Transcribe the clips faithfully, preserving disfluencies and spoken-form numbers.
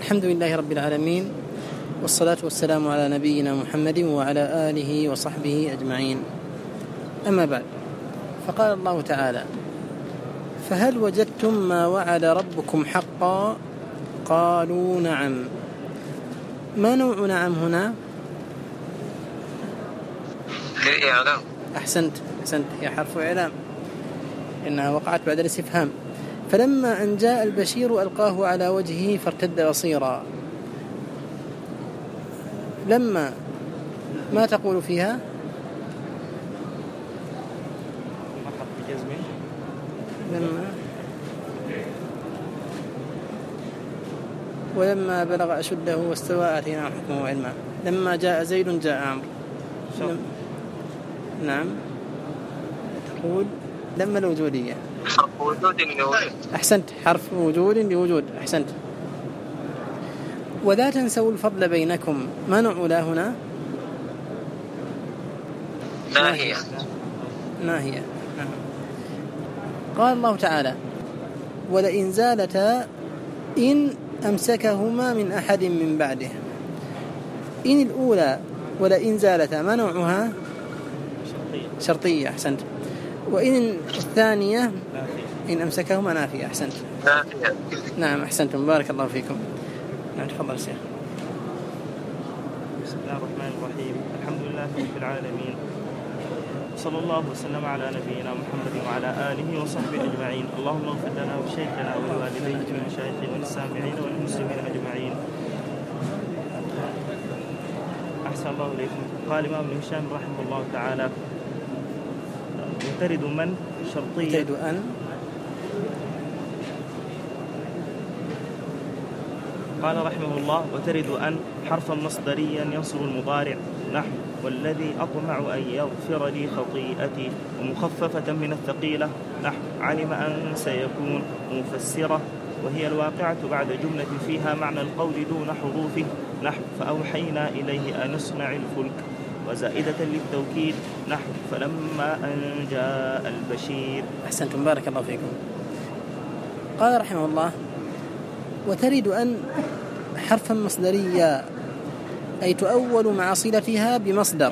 الحمد لله رب العالمين، والصلاة والسلام على نبينا محمد وعلى آله وصحبه أجمعين. أما بعد، فقال الله تعالى: فهل وجدتم ما وعد ربكم حقا؟ قالوا نعم. ما نوع نعم هنا؟ إعلام. أحسنت أحسنت هي حرف إعلام إنها وقعت بعد الاستفهام. فلما أن جاء البشير ألقاه على وجهه فارتد بصيرا. لما ما تقول فيها؟ لما ولما بلغ أشده واستوى آتيناه حكما وعلما. لما جاء زيد جاء عمرو. لم... نعم تقول لما الوجودية. حرف وجود لوجود. أحسنت، حرف وجود لوجود. أحسنت. ولا تنسوا الفضل بينكم. ما نوع لا هنا؟ ناهية. ناهية. قال الله تعالى: ولئن زالتا إن أمسكهما من أحد من بعده. إن الأولى ولئن زالتا ما نوعها؟ شرطية. شرطية. أحسنت. وإن الثانية إن أمسكهما نافية. أحسنت. نافية. نعم أحسنتم، بارك الله فيكم. نعم تفضل شيخ. بسم الله الرحمن الرحيم. الحمد لله رب العالمين، صلى الله وسلم على نبينا محمد وعلى آله وصحبه أجمعين. اللهم اغفر لنا وشيخنا ولوالدينا والمشايخ والسامعين والمسلمين أجمعين. أحسن الله إليكم. قال الإمام ابن هشام رحمه الله تعالى: يترد من شرطية. يترد أن. قال رحمه الله: وترد أن حرفا مصدريا ينصب المضارع، نحو والذي أطمع أن يغفر لي خطيئتي، ومخففة من الثقيلة، نحو علم أن سيكون، ومفسرة وهي الواقعة بعد جملة فيها معنى القول دون حروفه، نحو فأوحينا إليه أن اصنع الفلك، وزائدة للتوكيد، نحو فلما أن جاء البشير. أحسنتم، بارك الله فيكم. قال رحمه الله: وترد أن حرفا مصدريا، أي تؤول مع صلتها بمصدر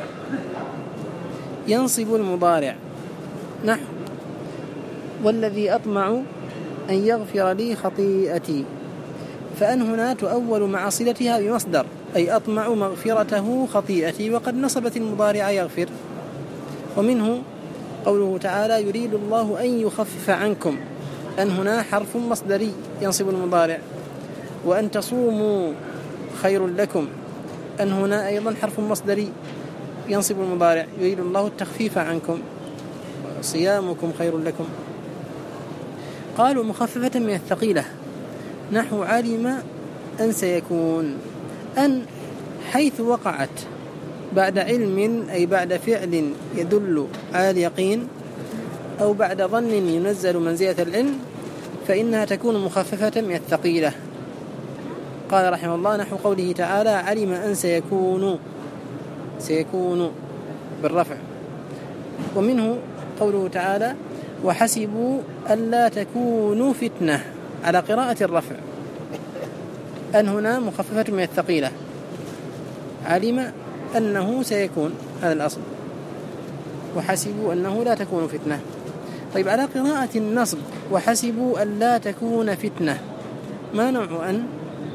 ينصب المضارع، نحو والذي أطمع أن يغفر لي خطيئتي. فأن هنا تؤول مع صلتها بمصدر، أي أطمع مغفرته خطيئتي، وقد نصبت المضارع يغفر. ومنه قوله تعالى: يريد الله أن يخفف عنكم. أن هنا حرف مصدري ينصب المضارع. وأن تصوموا خير لكم. أن هنا أيضا حرف مصدري ينصب المضارع. يريد الله التخفيف عنكم، صيامكم خير لكم. قالوا مخففة من الثقيلة، نحو علم أن سيكون. أن حيث وقعت بعد علم، أي بعد فعل يدل على اليقين، أو بعد ظن ينزل منزلة العلم، فإنها تكون مخففة من الثقيلة. قال رحمه الله: نحو قوله تعالى: علم أن سيكون، سيكون بالرفع. ومنه قوله تعالى: وحسبوا ألا تكونوا فتنة، على قراءة الرفع. أن هنا مخففة من الثقيلة. علم أنه سيكون، هذا الأصل. وحسبوا أنه لا تكون فتنة. طيب، على قراءة النصب: وحسبوا ألا تكون فتنة، ما نوع أن؟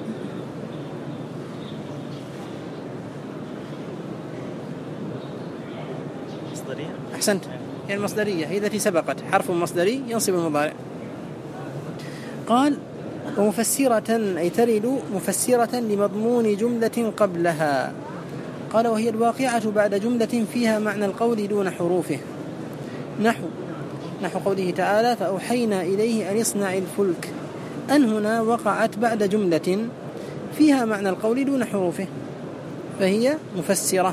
مصدرية. أحسنت، هي المصدرية، هي التي سبقت، حرف مصدري ينصب المضارع. قال: ومفسرة، أي ترد مفسرة لمضمون جملة قبلها. قال: وهي الواقعة بعد جملة فيها معنى القول دون حروفه، نحو نحو قوله تعالى: فأوحينا إليه أن اصنع الفلك. أن هنا وقعت بعد جملة فيها معنى القول دون حروفه، فهي مفسرة.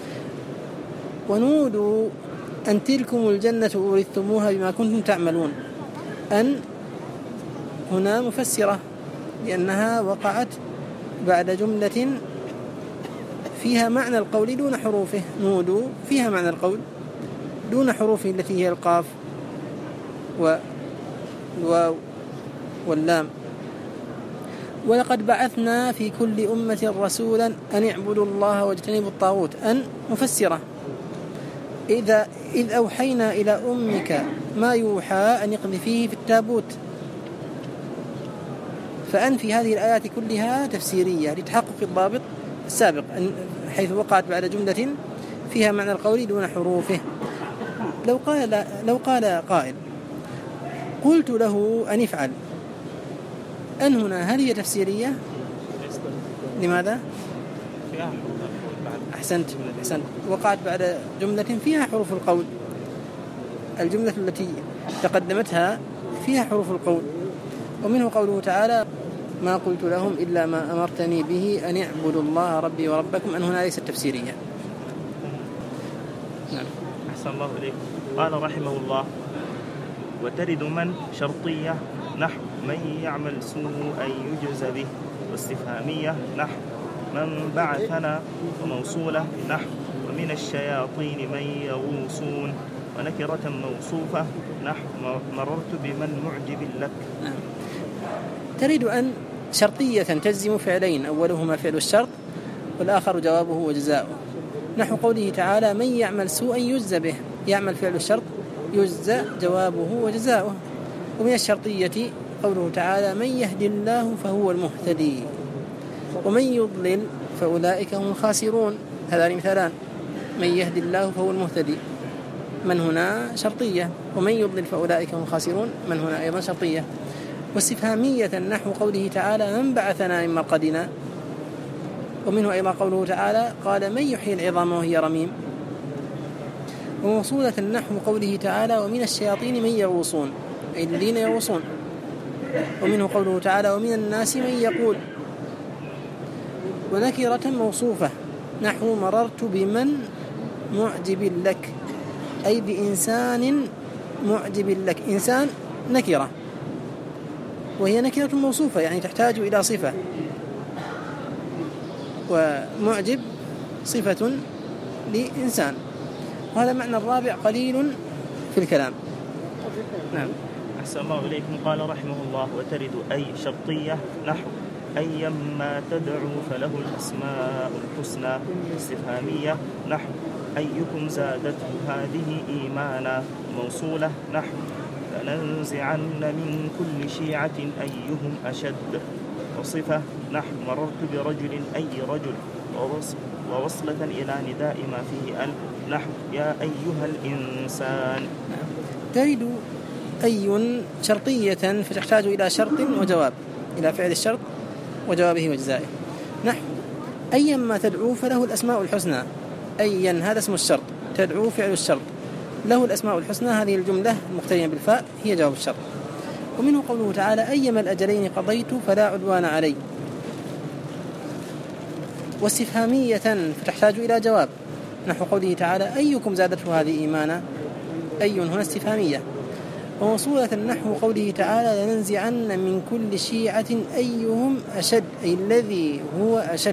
ونودوا أن تلكم الجنة أورثتموها بما كنتم تعملون. أن هنا مفسرة لأنها وقعت بعد جملة فيها معنى القول دون حروفه. نودوا فيها معنى القول دون حروفه التي هي القاف والواو واللام. ولقد بعثنا في كل أمة رسولا أن اعبدوا الله واجتنبوا الطاغوت. أن مفسرة، إذا إذ أوحينا إلى أمك ما يوحى أن اقذفيه في التابوت. فأن في هذه الآيات كلها تفسيرية لتحقق الضابط السابق، حيث وقعت بعد جملة فيها معنى القول دون حروفه. لو قال لو قال قائل قلت له أن افعل، أن هنا هل هي تفسيرية؟ لماذا؟ أحسنت أحسنت وقعت بعد جملة فيها حروف القول. الجملة التي تقدمتها فيها حروف القول، ومنه قوله تعالى ما قلت لهم إلا ما أمرتني به أن اعبدوا الله ربي وربكم. أن هنا ليست تفسيرية. نعم. أحسن الله إليك. قال رحمه الله وترد من شرطية نحو من يعمل سوءا يجزى به، واستفهامية نحو من بعثنا، وموصولة نحو ومن الشياطين من يغوصون، ونكرة موصوفة نحو مررت بمن معجب لك. نعم. ترد أن شرطية تجزم فعلين، أولهما فعل الشرط والآخر جوابه وجزاؤه، نحو قوله تعالى من يعمل سوءا يجزى به. يعمل فعل الشرط، يجزى جوابه وجزاؤه. ومن الشرطية قوله تعالى من يهدي الله فهو المهتدي، ومن يضلل فأولئك هم الخاسرون. هذان مثالان، من يهدي الله فهو المهتدي من هنا شرطية، ومن يضلل فأولئك هم الخاسرون من هنا أيضا شرطية. واستفهامية نحو قوله تعالى من بعثنا من مرقدنا، ومنه أيضا قوله تعالى قال من يحيي العظام وهي رميم. وموصولة نحو قوله تعالى ومن الشياطين من يغوصون، أي الذين يغوصون. ومنه قوله تعالى ومن الناس من يقول. ونكرة موصوفة نحو مررت بمن معجب لك، أي بإنسان معجب لك. إنسان نكرة، وهي نكرة موصوفة يعني تحتاج إلى صفة، ومعجب صفة لإنسان. وهذا معنى الرابع قليل في الكلام. نعم. أحسن الله إليكم. قال رحمه الله وترد أي شرطية نحو أيما تدعو فله الأسماء الحسنى. استفهامية نحو أيكم زادته هذه إيمانا. موصولة نحو لننزعن من كل شيعة أيهم أشد. وصفة نحو مررت برجل أي رجل. ووصلة إلى نداء ما فيه ال نحو يا أيها الإنسان. ترد أي شرطية فتحتاج إلى شرط وجواب، إلى فعل الشرط وجوابه وجزائه. نحو أيما تدعو فله الأسماء الحسنى. أيا هذا اسم الشرط، تدعو فعل الشرط، له الأسماء الحسنى. هذه الجملة المقترنة بالفاء هي جواب الشرط. ومنه قوله تعالى أيما الأجلين قضيت فلا عدوان علي. واستفهامية فتحتاج إلى جواب نحو قوله تعالى أيكم زادته هذه إيمانا. أي هنا استفهامية. وموصولة نحو قوله تعالى لننزعن من كل شيعة أيهم أشد، أي الذي هو أشد.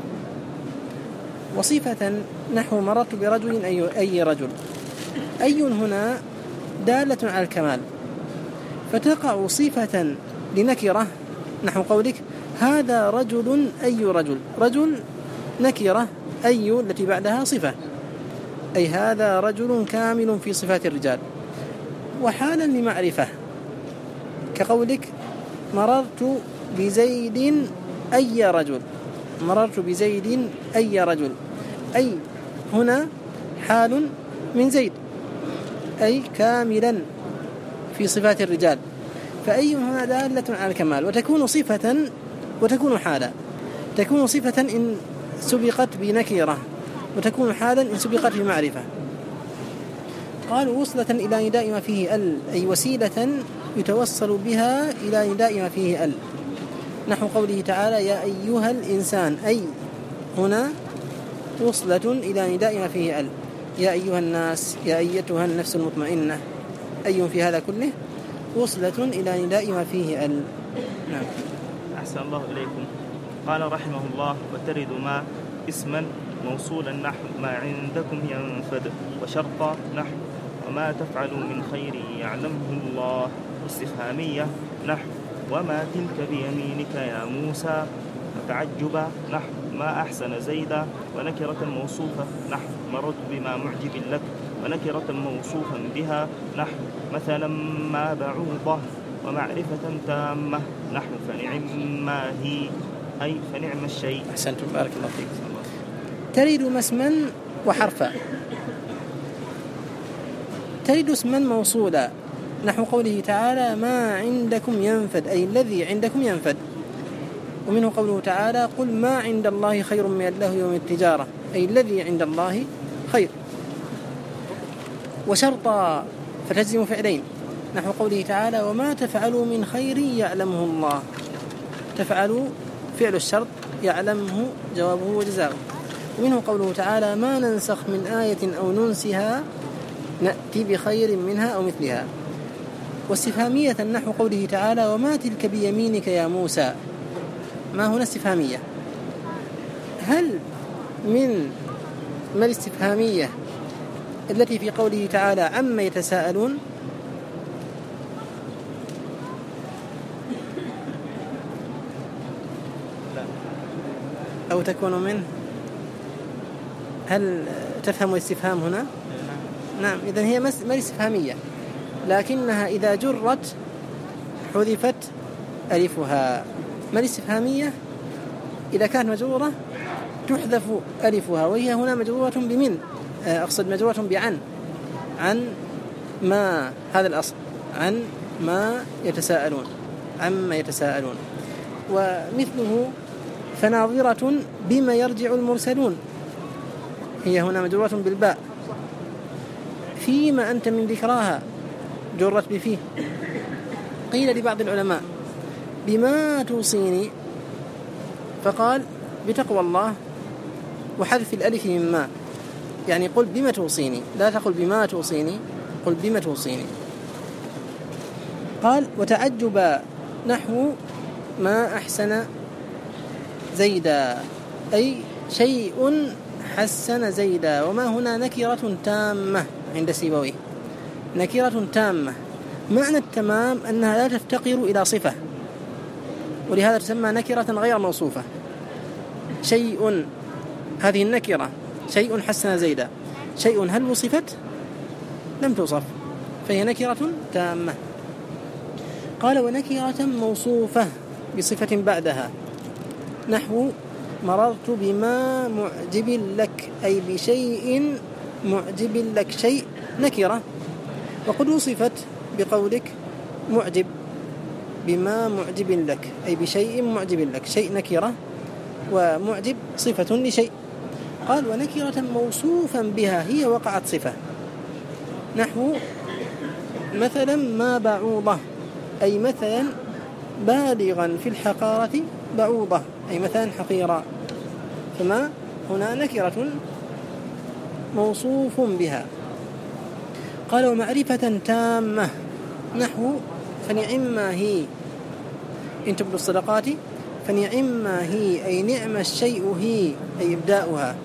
وصفة نحو مررت برجل أي, أي رجل. أي هنا دالة على الكمال، فتقع صفة لنكرة نحو قولك هذا رجل أي رجل. رجل نكرة، أي التي بعدها صفة، أي هذا رجل كامل في صفات الرجال. وحالا لمعرفة كقولك مررت بزيد أي رجل. مررت بزيد أي رجل، أي هنا حال من زيد، أي كاملا في صفات الرجال. فأي هنا دالة على الكمال، وتكون صفة وتكون حالا. تكون صفة إن سبقت بنكرة، وتكون حالا إن سبقت بمعرفة. قالوا وصلة إلى نداء ما فيه ال، أي وسيلة يتوصل بها إلى نداء ما فيه ال، نحو قوله تعالى يا أيها الإنسان. أي هنا وصلة إلى نداء ما فيه ال. يا أيها الناس، يا أيتها النفس المطمئنة. أي في هذا كله وصلة إلى نداء ما فيه ال. نعم. أحسن الله إليكم. قال رحمه الله وترد ما اسما موصولا نحو ما عندكم ينفد. وشرطا نحو وما تفعلوا من خير يعلمه الله. استفهامية نحو وما تلك بيمينك يا موسى وتعجبا نحو ما أحسن زيدا ونكرة موصوفة نحو مررت بما معجب لك ونكرة موصوفا بها نحو مثلا ما بعوضة ومعرفة تامة نحو فنعم ما هي أي فنعم الشيء. أحسنتم بارك الله فيك. تريد اسما وحرفا. تريد اسما موصولا نحو قوله تعالى ما عندكم ينفد أي الذي عندكم ينفد. ومنه قوله تعالى قل ما عند الله خير من اللهو يوم التجارة أي الذي عند الله خير. وشرطا فتجزم فعلين نحو قوله تعالى وما تفعلوا من خير يعلمه الله. تفعلوا فعل الشرط يعلمه جوابه وجزاؤه. ومنه قوله تعالى ما ننسخ من آية أو ننسها نأتي بخير منها أو مثلها. واستفهامية نحو قوله تعالى وما تلك بيمينك يا موسى. ما هنا استفهامية. هل من ما الاستفهامية التي في قوله تعالى عما يتساءلون أو تكون منه؟ هل تفهم الاستفهام هنا؟ نعم. إذن هي ما الاستفهامية لكنها إذا جرت حذفت ألفها. ما الاستفهامية إذا كانت مجرورة تحذف ألفها وهي هنا مجرورة بمن أقصد مجرورة بعن عن ما هذا الأصل عن ما يتساءلون عما يتساءلون. ومثله فناظرة بما يرجع المرسلون هي هنا مجرورة بالباء. فيما أنت من ذكراها جرت بفيه. قيل لبعض العلماء بما توصيني فقال بتقوى الله وحذف الألف من ما يعني قل بما توصيني لا تقل بما توصيني قل بما توصيني. قال وتعجب نحو ما أحسن زيدا أي شيء حسن زيدا. وما هنا نكرة تامة عند سيبويه نكرة تامة. معنى التمام أنها لا تفتقر إلى صفة ولهذا تسمى نكرة غير موصوفة. شيء هذه النكرة شيء حسن زيدا شيء هل وصفت لم توصف فهي نكرة تامة. قال ونكرة موصوفة بصفة بعدها نحو مررت بما معجب لك أي بشيء معجب لك شيء نكرة. وقد وصفت بقولك معجب بما معجب لك أي بشيء معجب لك شيء نكرة ومعجب صفة لشيء. قال ونكرة موصوفا بها هي وقعت صفة نحو مثلا ما بعوضة أي مثلا بالغا في الحقارة بعوضة أي مثلا حقيرا. فما هنا نكرة موصوف بها. قال ومعرفة تامة نحو فنعم هي إن تبدوا الصدقات فنعم هي أي نعم الشيء هي أي إبداؤها.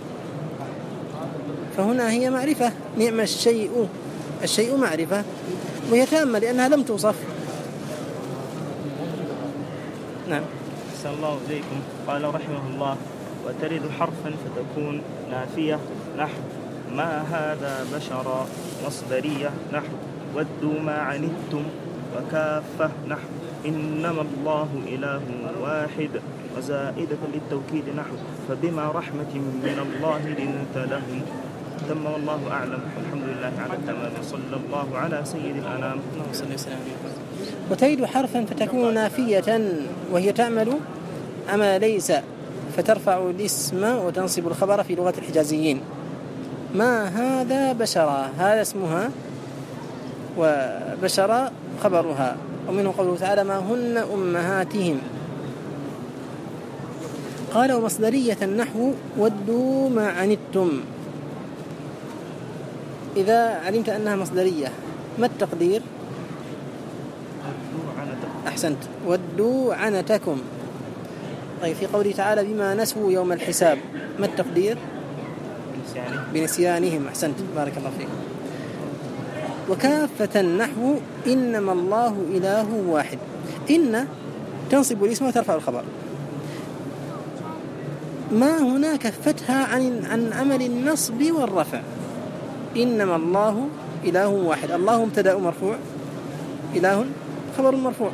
فهنا هي معرفة نعم الشيء الشيء معرفة وهي تامة لأنها لم توصف. نعم. أحسن الله إليكم. قال رحمه الله وترد حرفا فتكون نافية نحو ما هذا بشرا مصدرية نحو ودوا ما عنتم وكافة نحو إنما الله إله واحد وزائدة للتوكيد نحو فبما رحمة من الله لنت لهم. تم والله أعلم والحمد لله على التمام وصلى الله على سيد الأنام. وترد حرفا فتكون نافية وهي تعمل أما ليس فترفع الاسم وتنصب الخبر في لغة الحجازيين. ما هذا بشرا هذا اسمها وبشرا خبرها. ومنه قوله تعالى ما هن أمهاتهم. قال ومصدرية نحو ودوا ما عنتم. إذا علمت أنها مصدرية ما التقدير؟ أحسنت ودوا عنتكم. طيب في قوله تعالى بما نسوا يوم الحساب ما التقدير؟ بنسيانهم. أحسنت بارك الله فيك. وكافة نحو إنما الله إله واحد. إن تنصب الاسم وترفع الخبر. ما هنا كفتها عن عن عمل النصب والرفع. إنما الله إله واحد. الله مبتدأ مرفوع، إله خبر مرفوع.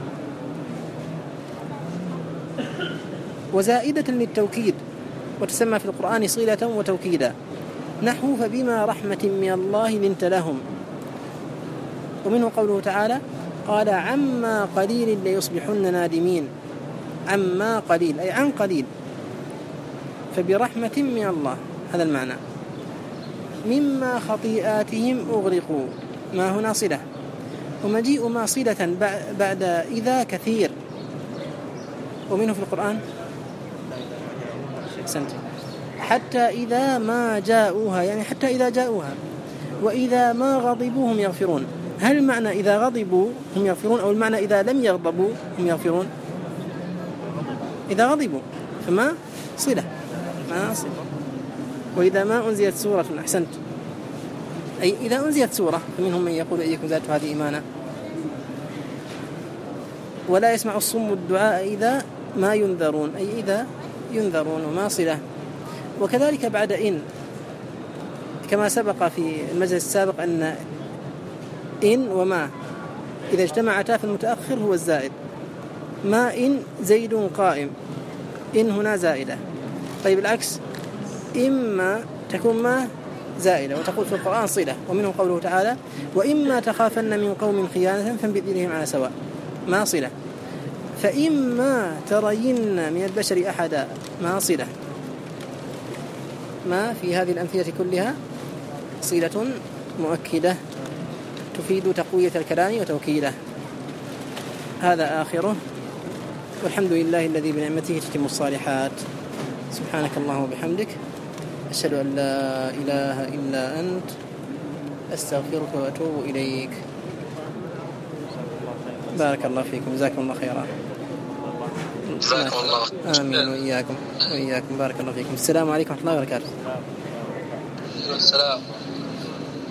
وزائدة للتوكيد، وتسمى في القرآن صلة وتوكيدا، نحو فبما رحمة من الله لنت لهم. ومنه قوله تعالى قال عما قليل ليصبحن نادمين. عما قليل أي عن قليل، فبرحمة من الله، هذا المعنى. مما خطيئاتهم أغرقوا، ما هنا صلة، ومجيء ما صلة بعد إذا كثير. ومنه في القرآن سنت حتى إذا ما جاءوها، يعني حتى إذا جاءوها. وإذا ما غضبوا هم يغفرون. هل المعنى إذا غضبوا هم يغفرون، أو المعنى إذا لم يغضبوا هم يغفرون؟ إذا غضبوا فما صلة، ما صلة. وإذا ما أنزلت سورة، أحسنت، أي إذا أنزلت سورة فمنهم من يقول أيكم زادت هذه إيمانا. ولا يسمع الصم الدعاء إذا ما ينذرون، أي إذا ينذرون، وما صلة. وكذلك بعد إن، كما سبق في المجلس السابق أن إن وما إذا اجتمعتا في المتأخر هو الزائد. ما إن زيد قائم، إن هنا زائدة. طيب العكس، إما تكون ما زائدة وتقول في القرآن صلة. ومنه قوله تعالى وإما تخافن من قوم خيانة فانبذ إليهم على سواء، ما صلة. فإما ترين من البشر أحدا، ما صلة. ما في هذه الأمثلة كلها صلة مؤكدة تفيد تقوية الكلام وتوكيده. هذا آخره، والحمد لله الذي بنعمته تتم الصالحات. سبحانك اللهم وبحمدك، أشهد أن لا إله إلا أنت، أستغفرك وأتوب إليك. بارك الله فيكم، جزاكم الله خيرا. جزاكم الله. آمين وإياكم وإياكم. بارك الله فيكم. السلام عليكم ورحمة الله وبركاته. السلام.